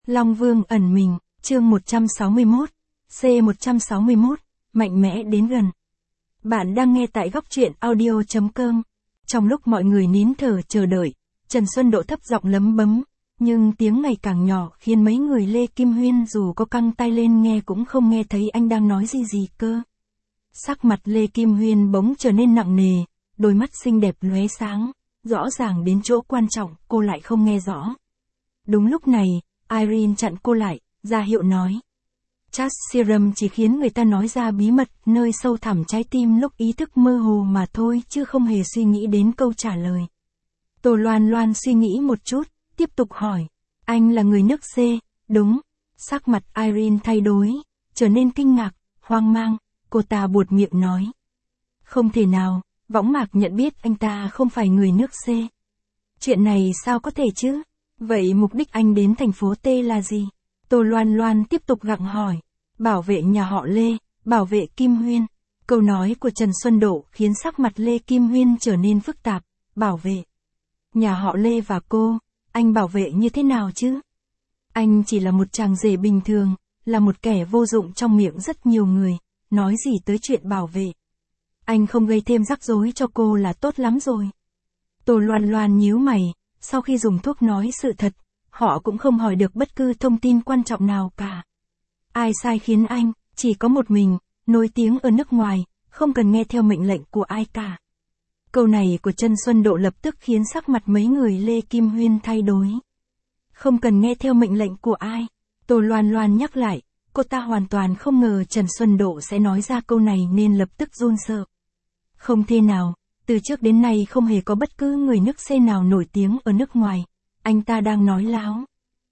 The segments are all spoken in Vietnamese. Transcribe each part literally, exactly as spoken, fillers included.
Long Vương ẩn mình, chương một trăm sáu mươi mốt, C một trăm sáu mươi mốt, mạnh mẽ đến gần. Bạn đang nghe tại góc truyện audio chấm com. Trong lúc mọi người nín thở chờ đợi, Trần Xuân Độ thấp giọng lấm bấm, nhưng tiếng ngày càng nhỏ khiến mấy người Lê Kim Huyên dù có căng tai lên nghe cũng không nghe thấy anh đang nói gì gì cơ. Sắc mặt Lê Kim Huyên bỗng trở nên nặng nề, đôi mắt xinh đẹp lóe sáng, rõ ràng đến chỗ quan trọng cô lại không nghe rõ. Đúng lúc này, Irene chặn cô lại, ra hiệu nói. Chat serum chỉ khiến người ta nói ra bí mật nơi sâu thẳm trái tim lúc ý thức mơ hồ mà thôi chứ không hề suy nghĩ đến câu trả lời. Tô Loan Loan suy nghĩ một chút, tiếp tục hỏi. Anh là người nước C, đúng. Sắc mặt Irene thay đổi, trở nên kinh ngạc, hoang mang, cô ta buột miệng nói. Không thể nào, Võng Mạc nhận biết anh ta không phải người nước C. Chuyện này sao có thể chứ? Vậy mục đích anh đến thành phố T là gì? Tô Loan Loan tiếp tục gặng hỏi. Bảo vệ nhà họ Lê, bảo vệ Kim Huyên. Câu nói của Trần Xuân Độ khiến sắc mặt Lê Kim Huyên trở nên phức tạp. Bảo vệ nhà họ Lê và cô, anh bảo vệ như thế nào chứ? Anh chỉ là một chàng rể bình thường, là một kẻ vô dụng trong miệng rất nhiều người, nói gì tới chuyện bảo vệ. Anh không gây thêm rắc rối cho cô là tốt lắm rồi. Tô Loan Loan nhíu mày, sau khi dùng thuốc nói sự thật, họ cũng không hỏi được bất cứ thông tin quan trọng nào cả. Ai sai khiến anh, chỉ có một mình, nổi tiếng ở nước ngoài, không cần nghe theo mệnh lệnh của ai cả. Câu này của Trần Xuân Độ lập tức khiến sắc mặt mấy người Lê Kim Huyên thay đổi. Không cần nghe theo mệnh lệnh của ai? Tô Loan Loan nhắc lại, cô ta hoàn toàn không ngờ Trần Xuân Độ sẽ nói ra câu này nên lập tức run sợ. Không thể nào, từ trước đến nay không hề có bất cứ người nước C nào nổi tiếng ở nước ngoài. Anh ta đang nói láo.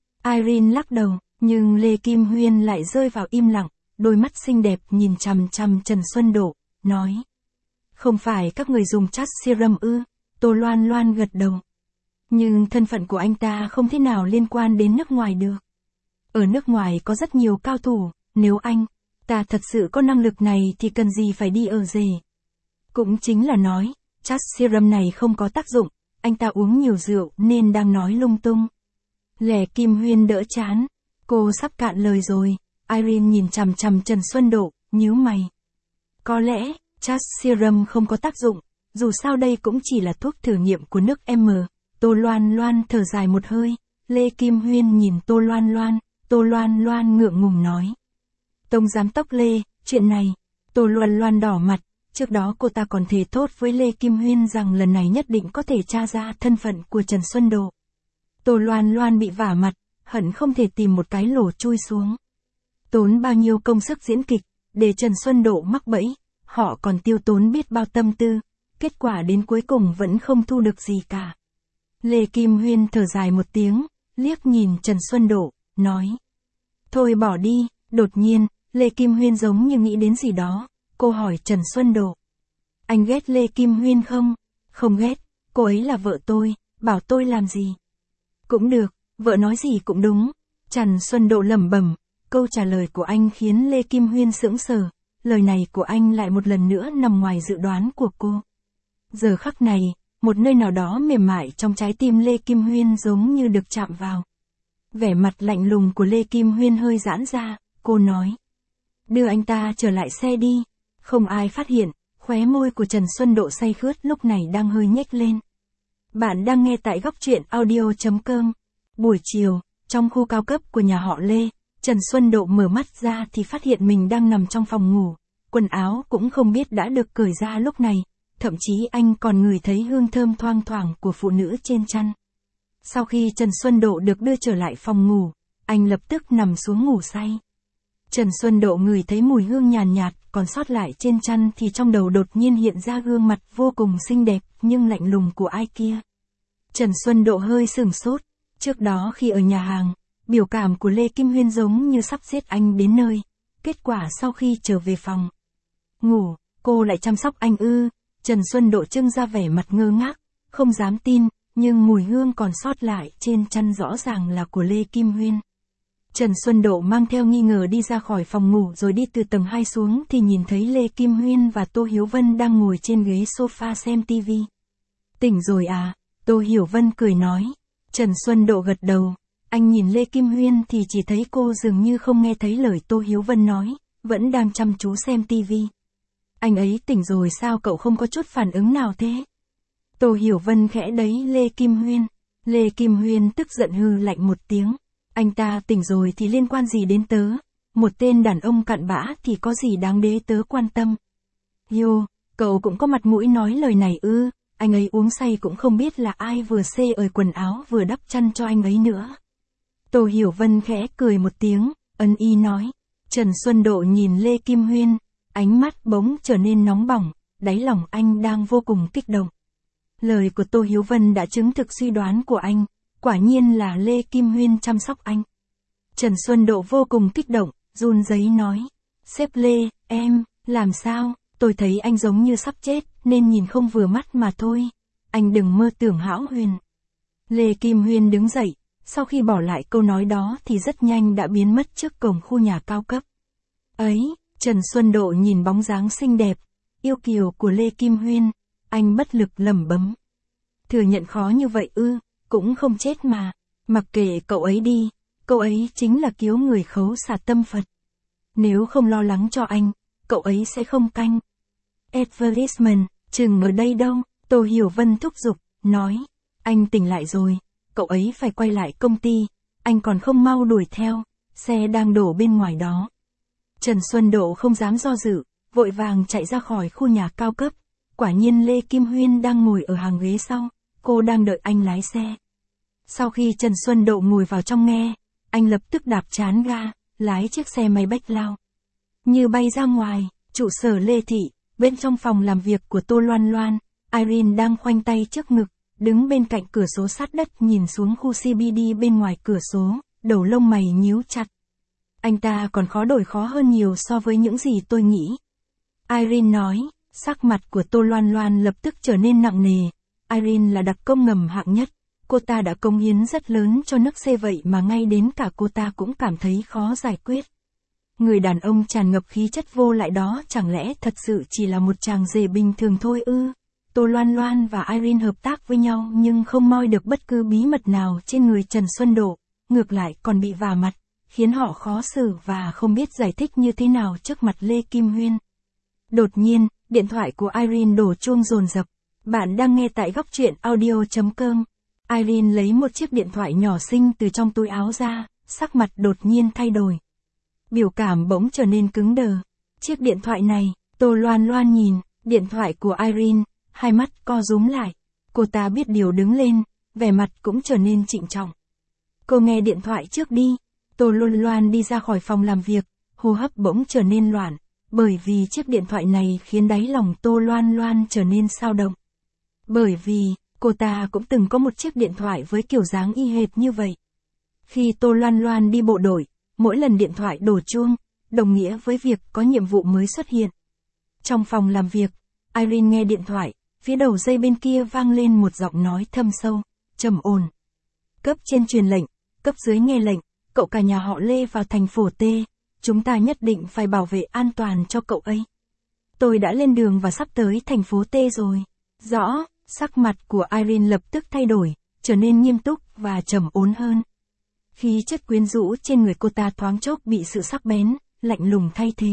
Irene lắc đầu, nhưng Lê Kim Huyên lại rơi vào im lặng, đôi mắt xinh đẹp nhìn chằm chằm Trần Xuân Độ, nói. Không phải các người dùng chat serum ư? Tô Loan Loan gật đầu. Nhưng thân phận của anh ta không thể nào liên quan đến nước ngoài được. Ở nước ngoài có rất nhiều cao thủ, nếu anh ta thật sự có năng lực này thì cần gì phải đi ở rể. Cũng chính là nói, chat serum này không có tác dụng, anh ta uống nhiều rượu nên đang nói lung tung. Lê Kim Huyên đỡ chán, cô sắp cạn lời rồi. Irene nhìn chằm chằm Trần Xuân Độ, nhíu mày. Có lẽ, chat serum không có tác dụng, dù sao đây cũng chỉ là thuốc thử nghiệm của nước M. Tô Loan Loan thở dài một hơi, Lê Kim Huyên nhìn Tô Loan Loan, Tô Loan Loan ngượng ngùng nói. Tông giám đốc Lê, chuyện này, Tô Loan Loan đỏ mặt, trước đó cô ta còn thề thốt với Lê Kim Huyên rằng lần này nhất định có thể tra ra thân phận của Trần Xuân Độ. Tô Loan Loan bị vả mặt, hận không thể tìm một cái lỗ chui xuống. Tốn bao nhiêu công sức diễn kịch, để Trần Xuân Độ mắc bẫy, họ còn tiêu tốn biết bao tâm tư, kết quả đến cuối cùng vẫn không thu được gì cả. Lê Kim Huyên thở dài một tiếng, liếc nhìn Trần Xuân Độ, nói. Thôi bỏ đi, đột nhiên, Lê Kim Huyên giống như nghĩ đến gì đó, cô hỏi Trần Xuân Độ. Anh ghét Lê Kim Huyên không? Không ghét, cô ấy là vợ tôi, bảo tôi làm gì? Cũng được, vợ nói gì cũng đúng. Trần Xuân Độ lẩm bẩm, câu trả lời của anh khiến Lê Kim Huyên sững sờ, lời này của anh lại một lần nữa nằm ngoài dự đoán của cô. Giờ khắc này, một nơi nào đó mềm mại trong trái tim Lê Kim Huyên giống như được chạm vào. Vẻ mặt lạnh lùng của Lê Kim Huyên hơi giãn ra, cô nói. Đưa anh ta trở lại xe đi. Không ai phát hiện, khóe môi của Trần Xuân Độ say khướt lúc này đang hơi nhếch lên. Bạn đang nghe tại góc truyện audio chấm com. Buổi chiều, trong khu cao cấp của nhà họ Lê, Trần Xuân Độ mở mắt ra thì phát hiện mình đang nằm trong phòng ngủ. Quần áo cũng không biết đã được cởi ra lúc này, thậm chí anh còn ngửi thấy hương thơm thoang thoảng của phụ nữ trên chăn. Sau khi Trần Xuân Độ được đưa trở lại phòng ngủ, anh lập tức nằm xuống ngủ say. Trần Xuân Độ ngửi thấy mùi hương nhàn nhạt, nhạt còn sót lại trên chăn thì trong đầu đột nhiên hiện ra gương mặt vô cùng xinh đẹp nhưng lạnh lùng của ai kia. Trần Xuân Độ hơi sửng sốt, trước đó khi ở nhà hàng, biểu cảm của Lê Kim Huyên giống như sắp giết anh đến nơi, kết quả sau khi trở về phòng ngủ, cô lại chăm sóc anh ư? Trần Xuân Độ trưng ra vẻ mặt ngơ ngác, không dám tin, nhưng mùi hương còn sót lại trên chăn rõ ràng là của Lê Kim Huyên. Trần Xuân Độ mang theo nghi ngờ đi ra khỏi phòng ngủ rồi đi từ tầng hai xuống thì nhìn thấy Lê Kim Huyên và Tô Hiểu Vân đang ngồi trên ghế sofa xem tivi. Tỉnh rồi à? Tô Hiểu Vân cười nói. Trần Xuân Độ gật đầu. Anh nhìn Lê Kim Huyên thì chỉ thấy cô dường như không nghe thấy lời Tô Hiếu Vân nói, vẫn đang chăm chú xem tivi. Anh ấy tỉnh rồi sao cậu không có chút phản ứng nào thế? Tô Hiểu Vân khẽ đẩy Lê Kim Huyên. Lê Kim Huyên tức giận hừ lạnh một tiếng. Anh ta tỉnh rồi thì liên quan gì đến tớ? Một tên đàn ông cặn bã thì có gì đáng để tớ quan tâm? Yo, cậu cũng có mặt mũi nói lời này ư? Anh ấy uống say cũng không biết là ai vừa xê ời quần áo vừa đắp chăn cho anh ấy nữa. Tô Hiểu Vân khẽ cười một tiếng, ân y nói. Trần Xuân Độ nhìn Lê Kim Huyên, ánh mắt bỗng trở nên nóng bỏng, đáy lòng anh đang vô cùng kích động. Lời của Tô Hiếu Vân đã chứng thực suy đoán của anh, quả nhiên là Lê Kim Huyên chăm sóc anh. Trần Xuân Độ vô cùng kích động, run rẩy nói. Sếp Lê, em, làm sao? Tôi thấy anh giống như sắp chết, nên nhìn không vừa mắt mà thôi. Anh đừng mơ tưởng hão huyền. Lê Kim Huyên đứng dậy, sau khi bỏ lại câu nói đó thì rất nhanh đã biến mất trước cổng khu nhà cao cấp. Ấy, Trần Xuân Độ nhìn bóng dáng xinh đẹp, yêu kiều của Lê Kim Huyên, anh bất lực lẩm bẩm. Thừa nhận khó như vậy ư, cũng không chết mà, mặc kệ cậu ấy đi, cậu ấy chính là kiếu người khấu xả tâm Phật. Nếu không lo lắng cho anh, cậu ấy sẽ không canh. Advertisement, chừng ở đây đâu, Tô Hiểu Vân thúc giục, nói, anh tỉnh lại rồi, cậu ấy phải quay lại công ty, anh còn không mau đuổi theo, xe đang đổ bên ngoài đó. Trần Xuân Độ không dám do dự, vội vàng chạy ra khỏi khu nhà cao cấp, quả nhiên Lê Kim Huyên đang ngồi ở hàng ghế sau, cô đang đợi anh lái xe. Sau khi Trần Xuân Độ ngồi vào trong nghe, anh lập tức đạp trán ga, lái chiếc xe máy bách lao. Như bay ra ngoài, trụ sở Lê Thị, bên trong phòng làm việc của Tô Loan Loan, Irene đang khoanh tay trước ngực, đứng bên cạnh cửa sổ sát đất nhìn xuống khu xê bê đê bên ngoài cửa sổ, đầu lông mày nhíu chặt. Anh ta còn khó đổi khó hơn nhiều so với những gì tôi nghĩ. Irene nói, sắc mặt của Tô Loan Loan lập tức trở nên nặng nề. Irene là đặc công ngầm hạng nhất, cô ta đã cống hiến rất lớn cho nước C vậy mà ngay đến cả cô ta cũng cảm thấy khó giải quyết. Người đàn ông tràn ngập khí chất vô lại đó chẳng lẽ thật sự chỉ là một chàng rể bình thường thôi ư? Tô Loan Loan và Irene hợp tác với nhau nhưng không moi được bất cứ bí mật nào trên người Trần Xuân Độ, ngược lại còn bị vả mặt, khiến họ khó xử và không biết giải thích như thế nào trước mặt Lê Kim Huyên. Đột nhiên, điện thoại của Irene đổ chuông dồn dập. Bạn đang nghe tại góc truyện audio chấm com. Irene lấy một chiếc điện thoại nhỏ xinh từ trong túi áo ra, sắc mặt đột nhiên thay đổi. Biểu cảm bỗng trở nên cứng đờ. Chiếc điện thoại này, Tô Loan Loan nhìn, điện thoại của Irene, hai mắt co rúm lại. Cô ta biết điều đứng lên, vẻ mặt cũng trở nên trịnh trọng. Cô nghe điện thoại trước đi. Tô Loan Loan đi ra khỏi phòng làm việc, hô hấp bỗng trở nên loạn, bởi vì chiếc điện thoại này khiến đáy lòng Tô Loan Loan trở nên xao động. Bởi vì, cô ta cũng từng có một chiếc điện thoại với kiểu dáng y hệt như vậy. Khi Tô Loan Loan đi bộ đội, mỗi lần điện thoại đổ chuông, đồng nghĩa với việc có nhiệm vụ mới xuất hiện. Trong phòng làm việc, Irene nghe điện thoại, phía đầu dây bên kia vang lên một giọng nói thâm sâu, trầm ổn. Cấp trên truyền lệnh, cấp dưới nghe lệnh, cậu cả nhà họ Lê vào thành phố T, chúng ta nhất định phải bảo vệ an toàn cho cậu ấy. Tôi đã lên đường và sắp tới thành phố T rồi. Rõ, sắc mặt của Irene lập tức thay đổi, trở nên nghiêm túc và trầm ổn hơn. Khí chất quyến rũ trên người cô ta thoáng chốc bị sự sắc bén, lạnh lùng thay thế.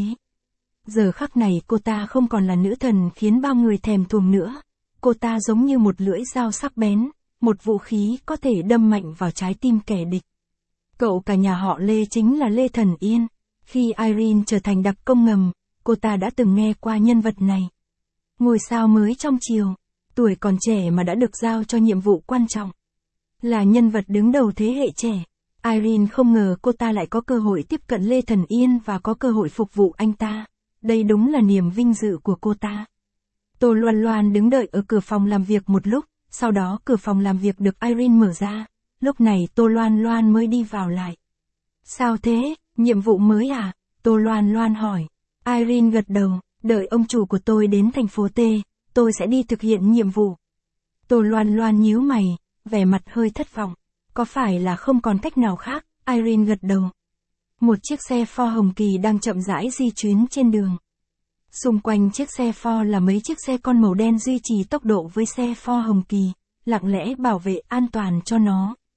Giờ khắc này cô ta không còn là nữ thần khiến bao người thèm thuồng nữa. Cô ta giống như một lưỡi dao sắc bén, một vũ khí có thể đâm mạnh vào trái tim kẻ địch. Cậu cả nhà họ Lê chính là Lê Thần Yên. Khi Irene trở thành đặc công ngầm, cô ta đã từng nghe qua nhân vật này. Ngôi sao mới trong chiều, tuổi còn trẻ mà đã được giao cho nhiệm vụ quan trọng. Là nhân vật đứng đầu thế hệ trẻ. Irene không ngờ cô ta lại có cơ hội tiếp cận Lê Thần Yên và có cơ hội phục vụ anh ta. Đây đúng là niềm vinh dự của cô ta. Tô Loan Loan đứng đợi ở cửa phòng làm việc một lúc, sau đó cửa phòng làm việc được Irene mở ra. Lúc này Tô Loan Loan mới đi vào lại. Sao thế, nhiệm vụ mới à? Tô Loan Loan hỏi. Irene gật đầu, đợi ông chủ của tôi đến thành phố T, tôi sẽ đi thực hiện nhiệm vụ. Tô Loan Loan nhíu mày, vẻ mặt hơi thất vọng. Có phải là không còn cách nào khác? Irene gật đầu. Một chiếc xe Ford Hồng Kỳ đang chậm rãi di chuyển trên đường. Xung quanh chiếc xe Ford là mấy chiếc xe con màu đen duy trì tốc độ với xe Ford Hồng Kỳ, lặng lẽ bảo vệ an toàn cho nó.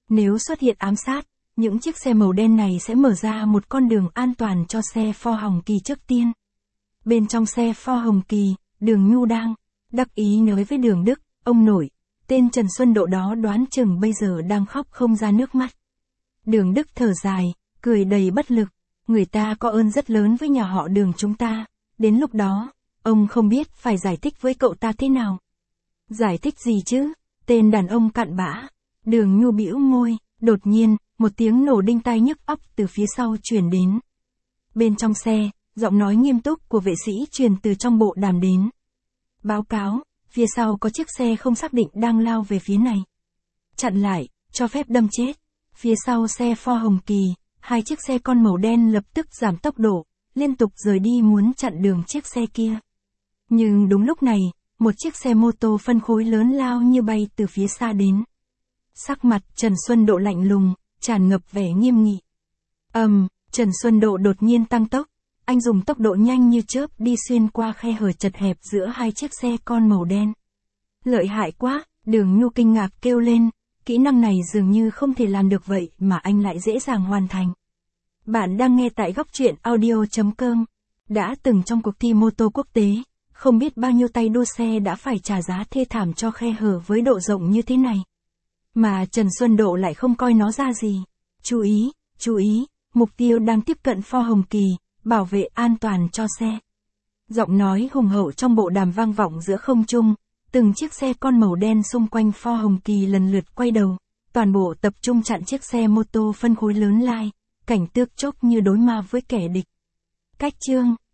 Nếu xuất hiện ám sát, những chiếc xe màu đen này sẽ mở ra một con đường an toàn cho xe Ford Hồng Kỳ trước tiên. Bên trong xe Ford Hồng Kỳ, Đường Nhu đang đắc ý nói với Đường Đức, ông nội, tên Trần Xuân Độ đó đoán chừng bây giờ đang khóc không ra nước mắt. Đường Đức thở dài, cười đầy bất lực, người ta có ơn rất lớn với nhà họ Đường chúng ta, đến lúc đó, ông không biết phải giải thích với cậu ta thế nào. Giải thích gì chứ, tên đàn ông cặn bã. Đường Nhu bĩu môi, đột nhiên, một tiếng nổ đinh tai nhức óc từ phía sau truyền đến. Bên trong xe, giọng nói nghiêm túc của vệ sĩ truyền từ trong bộ đàm đến. Báo cáo, phía sau có chiếc xe không xác định đang lao về phía này. Chặn lại, cho phép đâm chết. Phía sau xe Ford Hồng Kỳ, hai chiếc xe con màu đen lập tức giảm tốc độ, liên tục rời đi muốn chặn đường chiếc xe kia. Nhưng đúng lúc này, một chiếc xe mô tô phân khối lớn lao như bay từ phía xa đến. Sắc mặt Trần Xuân Độ lạnh lùng, tràn ngập vẻ nghiêm nghị. Ầm, um, Trần Xuân Độ đột nhiên tăng tốc, anh dùng tốc độ nhanh như chớp đi xuyên qua khe hở chật hẹp giữa hai chiếc xe con màu đen. Lợi hại quá, Đường Nhu kinh ngạc kêu lên, kỹ năng này dường như không thể làm được vậy mà anh lại dễ dàng hoàn thành. Bạn đang nghe tại góc truyện audio chấm com. Đã từng trong cuộc thi mô tô quốc tế, không biết bao nhiêu tay đua xe đã phải trả giá thê thảm cho khe hở với độ rộng như thế này. Mà Trần Xuân Độ lại không coi nó ra gì. Chú ý, chú ý, mục tiêu đang tiếp cận Ford Hồng Kỳ, bảo vệ an toàn cho xe. Giọng nói hùng hậu trong bộ đàm vang vọng giữa không trung, từng chiếc xe con màu đen xung quanh Ford Hồng Kỳ lần lượt quay đầu, toàn bộ tập trung chặn chiếc xe mô tô phân khối lớn lai, cảnh tước chốc như đối ma với kẻ địch. Cách chương